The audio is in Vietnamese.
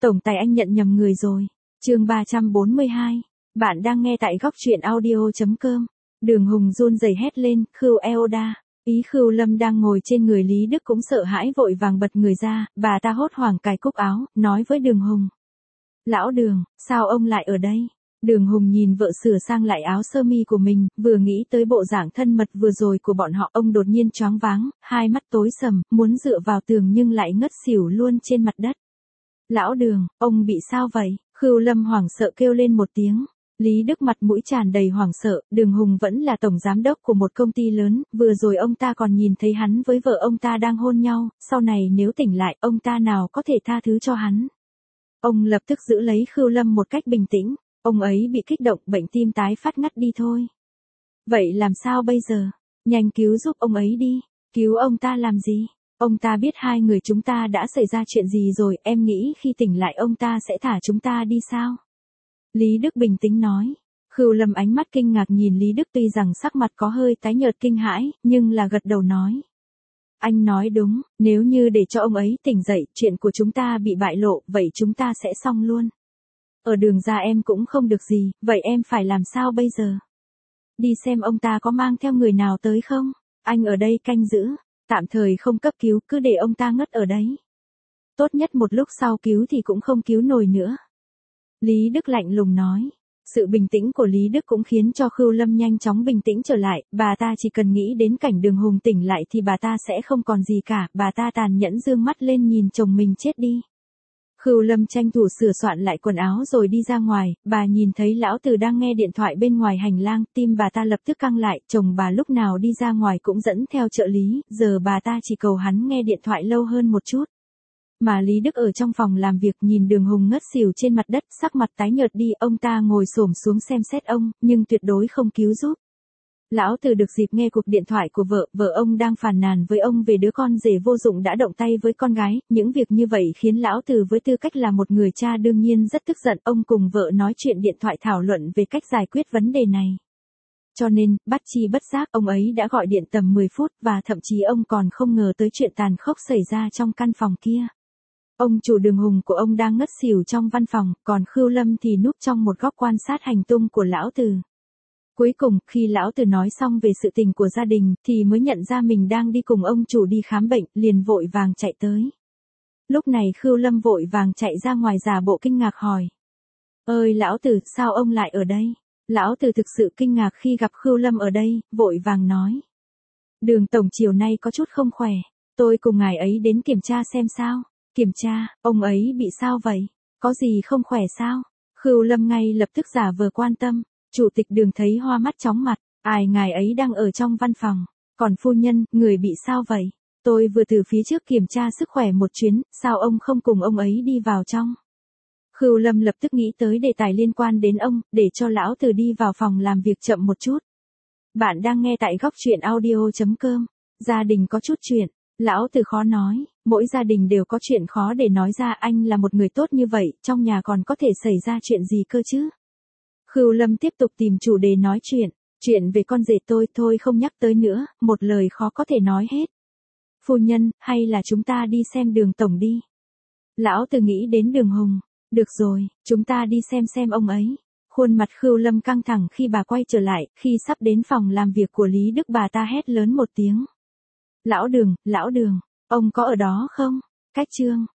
Tổng tài anh nhận nhầm người rồi. Chương 342. Bạn đang nghe tại góc truyện audio.com. Đường Hùng run rẩy hét lên, Khưu Eoda. Ý Khưu Lâm đang ngồi trên người Lý Đức cũng sợ hãi vội vàng bật người ra, bà ta hốt hoảng cài cúc áo, nói với Đường Hùng. Lão Đường, sao ông lại ở đây? Đường Hùng nhìn vợ sửa sang lại áo sơ mi của mình, vừa nghĩ tới bộ dạng thân mật vừa rồi của bọn họ, ông đột nhiên choáng váng, hai mắt tối sầm, muốn dựa vào tường nhưng lại ngất xỉu luôn trên mặt đất. Lão Đường, ông bị sao vậy? Khưu Lâm hoảng sợ kêu lên một tiếng. Lý Đức mặt mũi tràn đầy hoảng sợ, Đường Hùng vẫn là tổng giám đốc của một công ty lớn, vừa rồi ông ta còn nhìn thấy hắn với vợ ông ta đang hôn nhau, sau này nếu tỉnh lại, ông ta nào có thể tha thứ cho hắn. Ông lập tức giữ lấy Khưu Lâm một cách bình tĩnh, ông ấy bị kích động, bệnh tim tái phát ngắt đi thôi. Vậy làm sao bây giờ? Nhanh cứu giúp ông ấy đi, cứu ông ta làm gì? Ông ta biết hai người chúng ta đã xảy ra chuyện gì rồi, em nghĩ khi tỉnh lại ông ta sẽ thả chúng ta đi sao? Lý Đức bình tĩnh nói. Khưu Lâm ánh mắt kinh ngạc nhìn Lý Đức tuy rằng sắc mặt có hơi tái nhợt kinh hãi, nhưng là gật đầu nói. Anh nói đúng, nếu như để cho ông ấy tỉnh dậy, chuyện của chúng ta bị bại lộ, vậy chúng ta sẽ xong luôn. Ở đường ra em cũng không được gì, vậy em phải làm sao bây giờ? Đi xem ông ta có mang theo người nào tới không? Anh ở đây canh giữ, tạm thời không cấp cứu, cứ để ông ta ngất ở đấy. Tốt nhất một lúc sau cứu thì cũng không cứu nổi nữa. Lý Đức lạnh lùng nói. Sự bình tĩnh của Lý Đức cũng khiến cho Khưu Lâm nhanh chóng bình tĩnh trở lại, bà ta chỉ cần nghĩ đến cảnh Đường Hùng tỉnh lại thì bà ta sẽ không còn gì cả, bà ta tàn nhẫn dương mắt lên nhìn chồng mình chết đi. Khưu Lâm tranh thủ sửa soạn lại quần áo rồi đi ra ngoài, bà nhìn thấy lão Từ đang nghe điện thoại bên ngoài hành lang, tim bà ta lập tức căng lại, chồng bà lúc nào đi ra ngoài cũng dẫn theo trợ lý, giờ bà ta chỉ cầu hắn nghe điện thoại lâu hơn một chút. Mà Lý Đức ở trong phòng làm việc nhìn Đường Hùng ngất xỉu trên mặt đất, sắc mặt tái nhợt đi, ông ta ngồi xổm xuống xem xét ông, nhưng tuyệt đối không cứu giúp. Lão Từ được dịp nghe cuộc điện thoại của vợ ông đang phàn nàn với ông về đứa con rể vô dụng đã động tay với con gái, những việc như vậy khiến lão Từ với tư cách là một người cha đương nhiên rất tức giận, ông cùng vợ nói chuyện điện thoại thảo luận về cách giải quyết vấn đề này. Cho nên, bất chi bất giác ông ấy đã gọi điện tầm 10 phút và thậm chí ông còn không ngờ tới chuyện tàn khốc xảy ra trong căn phòng kia. Ông chủ Đường Hùng của ông đang ngất xỉu trong văn phòng, còn Khưu Lâm thì núp trong một góc quan sát hành tung của lão Từ. Cuối cùng, khi lão Từ nói xong về sự tình của gia đình, thì mới nhận ra mình đang đi cùng ông chủ đi khám bệnh, liền vội vàng chạy tới. Lúc này Khưu Lâm vội vàng chạy ra ngoài giả bộ kinh ngạc hỏi. Ơi lão Từ, sao ông lại ở đây? Lão Từ thực sự kinh ngạc khi gặp Khưu Lâm ở đây, vội vàng nói. Đường tổng chiều nay có chút không khỏe, tôi cùng ngài ấy đến kiểm tra xem sao. Kiểm tra, ông ấy bị sao vậy? Có gì không khỏe sao? Khưu Lâm ngay lập tức giả vờ quan tâm. Chủ tịch Đường thấy hoa mắt chóng mặt, ngài ấy đang ở trong văn phòng. Còn phu nhân, người bị sao vậy? Tôi vừa từ phía trước kiểm tra sức khỏe một chuyến, sao ông không cùng ông ấy đi vào trong? Khưu Lâm lập tức nghĩ tới đề tài liên quan đến ông, để cho lão Từ đi vào phòng làm việc chậm một chút. Bạn đang nghe tại góc truyện audio.com. Gia đình có chút chuyện. Lão Từ khó nói, mỗi gia đình đều có chuyện khó để nói ra, anh là một người tốt như vậy, trong nhà còn có thể xảy ra chuyện gì cơ chứ? Khưu Lâm tiếp tục tìm chủ đề nói chuyện về con rể tôi thôi không nhắc tới nữa, một lời khó có thể nói hết. Phu nhân, hay là chúng ta đi xem Đường tổng đi? Lão Từ nghĩ đến Đường Hùng, được rồi, chúng ta đi xem ông ấy. Khuôn mặt Khưu Lâm căng thẳng khi bà quay trở lại, khi sắp đến phòng làm việc của Lý Đức bà ta hét lớn một tiếng. Lão Đường, ông có ở đó không? Cách chương